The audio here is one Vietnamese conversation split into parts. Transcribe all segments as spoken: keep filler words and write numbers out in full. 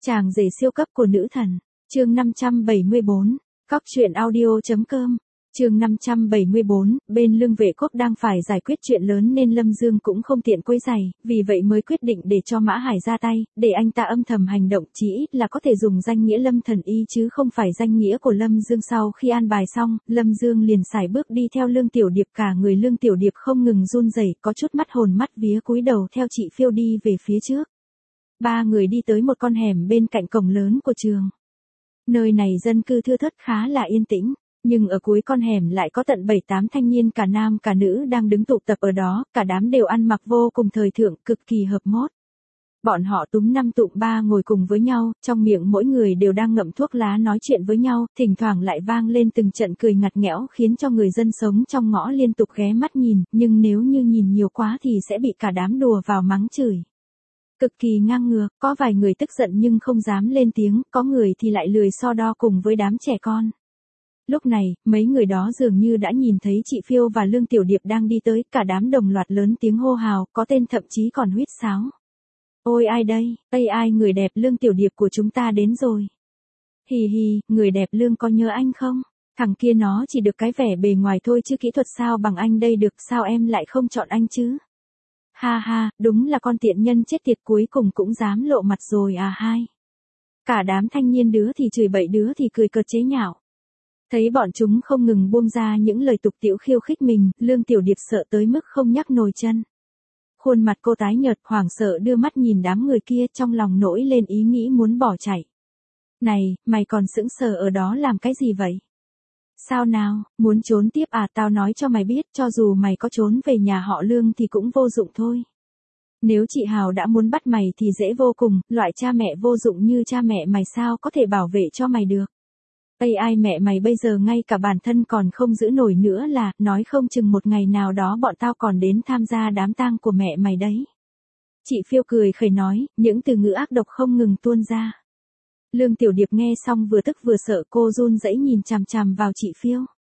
Chàng rể siêu cấp của nữ thần. Chương năm trăm bảy mươi bốn. Cóc truyện audio.com. Chương năm trăm bảy mươi bốn, bên Lương Vệ Quốc đang phải giải quyết chuyện lớn nên Lâm Dương cũng không tiện quấy rầy, vì vậy mới quyết định để cho Mã Hải ra tay, để anh ta âm thầm hành động, chỉ ít là có thể dùng danh nghĩa Lâm Thần Y chứ không phải danh nghĩa của Lâm Dương. Sau khi an bài xong, Lâm Dương liền sải bước đi theo Lương Tiểu Điệp, cả người Lương Tiểu Điệp không ngừng run rẩy, có chút mắt hồn mắt vía cúi đầu theo chị Phiêu đi về phía trước. Ba người đi tới một con hẻm bên cạnh cổng lớn của trường. Nơi này dân cư thưa thớt, khá là yên tĩnh. Nhưng ở cuối con hẻm lại có tận bảy tám thanh niên cả nam cả nữ đang đứng tụ tập ở đó, cả đám đều ăn mặc vô cùng thời thượng, cực kỳ hợp mốt. Bọn họ túm năm tụm ba ngồi cùng với nhau, trong miệng mỗi người đều đang ngậm thuốc lá nói chuyện với nhau, thỉnh thoảng lại vang lên từng trận cười ngặt nghẽo khiến cho người dân sống trong ngõ liên tục ghé mắt nhìn, nhưng nếu như nhìn nhiều quá thì sẽ bị cả đám đùa vào mắng chửi. Cực kỳ ngang ngược, có vài người tức giận nhưng không dám lên tiếng, có người thì lại lười so đo cùng với đám trẻ con. Lúc này, mấy người đó dường như đã nhìn thấy chị Phiêu và Lương Tiểu Điệp đang đi tới, cả đám đồng loạt lớn tiếng hô hào, có tên thậm chí còn huýt sáo. Ôi ai đây, ây ai người đẹp Lương Tiểu Điệp của chúng ta đến rồi. Hì hì, người đẹp Lương có nhớ anh không? Thằng kia nó chỉ được cái vẻ bề ngoài thôi chứ kỹ thuật sao bằng anh đây được, sao em lại không chọn anh chứ? Ha ha, đúng là con tiện nhân chết tiệt, cuối cùng cũng dám lộ mặt rồi à hai. Cả đám thanh niên đứa thì chửi bậy đứa thì cười cợt chế nhạo. Thấy bọn chúng không ngừng buông ra những lời tục tĩu khiêu khích mình, Lương Tiểu Điệp sợ tới mức không nhắc nổi chân. Khuôn mặt cô tái nhợt, hoảng sợ đưa mắt nhìn đám người kia, trong lòng nổi lên ý nghĩ muốn bỏ chạy. Này, mày còn sững sờ ở đó làm cái gì vậy? Sao nào, muốn trốn tiếp à? Tao nói cho mày biết, cho dù mày có trốn về nhà họ Lương thì cũng vô dụng thôi. Nếu chị Hào đã muốn bắt mày thì dễ vô cùng, loại cha mẹ vô dụng như cha mẹ mày sao có thể bảo vệ cho mày được. Ây ai mẹ mày bây giờ ngay cả bản thân còn không giữ nổi nữa là, nói không chừng một ngày nào đó bọn tao còn đến tham gia đám tang của mẹ mày đấy. Chị Phiêu cười khẩy nói, những từ ngữ ác độc không ngừng tuôn ra. Lương Tiểu Điệp nghe xong vừa tức vừa sợ, cô run rẩy nhìn chằm chằm vào chị Phiêu.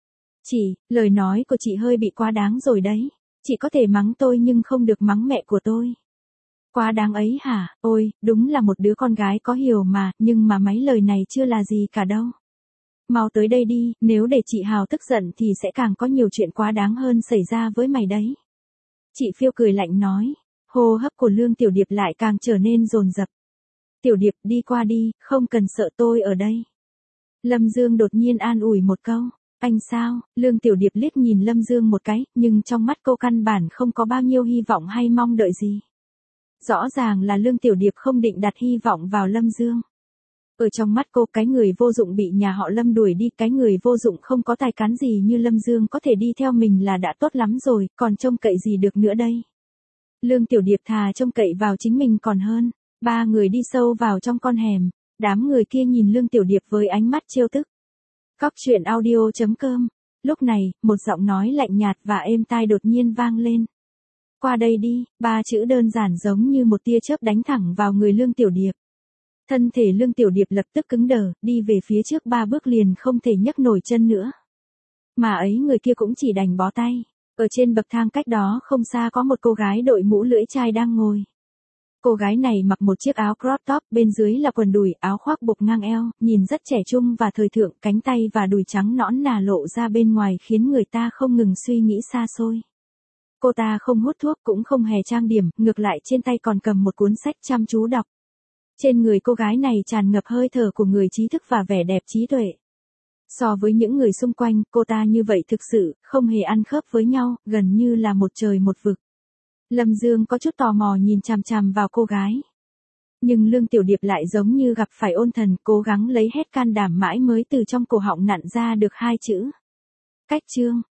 Chị, lời nói của chị hơi bị quá đáng rồi đấy. Chị có thể mắng tôi nhưng không được mắng mẹ của tôi. Quá đáng ấy hả? Ôi, đúng là một đứa con gái có hiểu mà, nhưng mà mấy lời này chưa là gì cả đâu. Mau tới đây đi, nếu để chị Hào tức giận thì sẽ càng có nhiều chuyện quá đáng hơn xảy ra với mày đấy. Chị Phiêu cười lạnh nói, hô hấp của Lương Tiểu Điệp lại càng trở nên dồn dập. Tiểu Điệp đi qua đi, không cần sợ, tôi ở đây. Lâm Dương đột nhiên an ủi một câu, anh sao? Lương Tiểu Điệp liếc nhìn Lâm Dương một cái, nhưng trong mắt cô căn bản không có bao nhiêu hy vọng hay mong đợi gì. Rõ ràng là Lương Tiểu Điệp không định đặt hy vọng vào Lâm Dương. Ở trong mắt cô, cái người vô dụng bị nhà họ Lâm đuổi đi, cái người vô dụng không có tài cán gì như Lâm Dương có thể đi theo mình là đã tốt lắm rồi, còn trông cậy gì được nữa đây. Lương Tiểu Điệp thà trông cậy vào chính mình còn hơn. Ba người đi sâu vào trong con hẻm, đám người kia nhìn Lương Tiểu Điệp với ánh mắt trêu tức. Cóc truyện audio.com. Lúc này, một giọng nói lạnh nhạt và êm tai đột nhiên vang lên. Qua đây đi, ba chữ đơn giản giống như một tia chớp đánh thẳng vào người Lương Tiểu Điệp. Thân thể Lương Tiểu Điệp lập tức cứng đờ, đi về phía trước ba bước liền không thể nhấc nổi chân nữa. Mà ấy người kia cũng chỉ đành bó tay. Ở trên bậc thang cách đó không xa có một cô gái đội mũ lưỡi chai đang ngồi. Cô gái này mặc một chiếc áo crop top, bên dưới là quần đùi, áo khoác buộc ngang eo, nhìn rất trẻ trung và thời thượng, cánh tay và đùi trắng nõn nà lộ ra bên ngoài khiến người ta không ngừng suy nghĩ xa xôi. Cô ta không hút thuốc cũng không hề trang điểm, ngược lại trên tay còn cầm một cuốn sách chăm chú đọc. Trên người cô gái này tràn ngập hơi thở của người trí thức và vẻ đẹp trí tuệ. So với những người xung quanh, cô ta như vậy thực sự không hề ăn khớp với nhau, gần như là một trời một vực. Lâm Dương có chút tò mò nhìn chằm chằm vào cô gái. Nhưng Lương Tiểu Điệp lại giống như gặp phải ôn thần, cố gắng lấy hết can đảm mãi mới từ trong cổ họng nặn ra được hai chữ. Cách chương,